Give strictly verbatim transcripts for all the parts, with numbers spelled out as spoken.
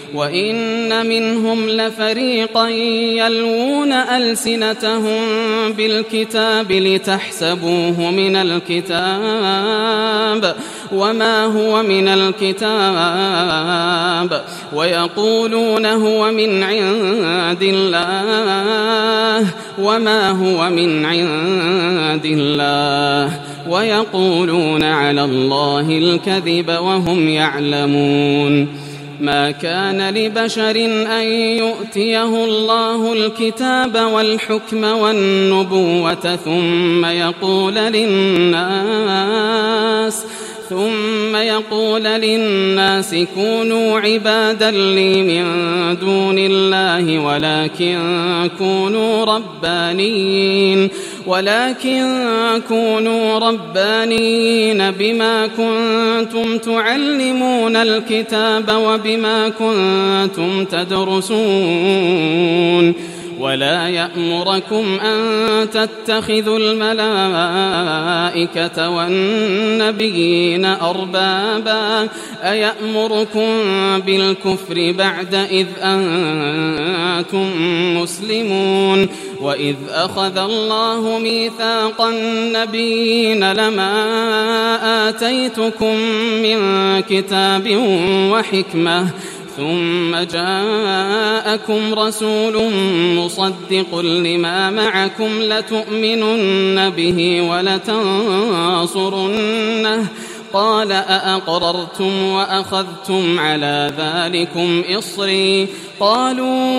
وإن منهم لفريقا يلوون ألسنتهم بالكتاب لتحسبوه من الكتاب وما هو من الكتاب ويقولون هو من عند الله وما هو من عند الله ويقولون على الله الكذب وهم يعلمون. ما كان لبشر أن يؤتيه الله الكتاب والحكم والنبوة ثم يقول للناس ثم يقول للناس كونوا عبادا لي من دون الله ولكن كونوا ربانيين ولكن كونوا ربانيين بما كنتم تعلمون الكتاب وبما كنتم تدرسون ولا يأمركم أن تتخذوا الملائكة والنبيين أربابا أيأمركم بالكفر بعد إذ أنتم مسلمون. وإذ أخذ الله ميثاق النبيين لما آتيتكم من كتاب وحكمة ثم جاءكم رسول مصدق لما معكم لتؤمنن به ولتنصرنه قال أأقررتم وأخذتم على ذلكم إصري قالوا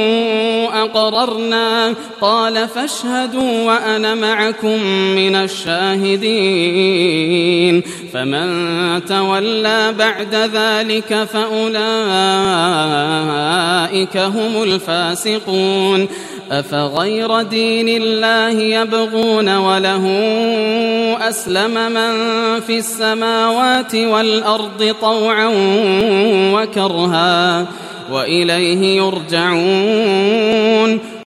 أقررنا قال فاشهدوا وأنا معكم من الشاهدين. فمن تولى بعد ذلك فأولئك هم الفاسقون. أفغير دين الله يبغون وله أسلم من في السماوات والأرض طوعا وكرها وإليه يرجعون.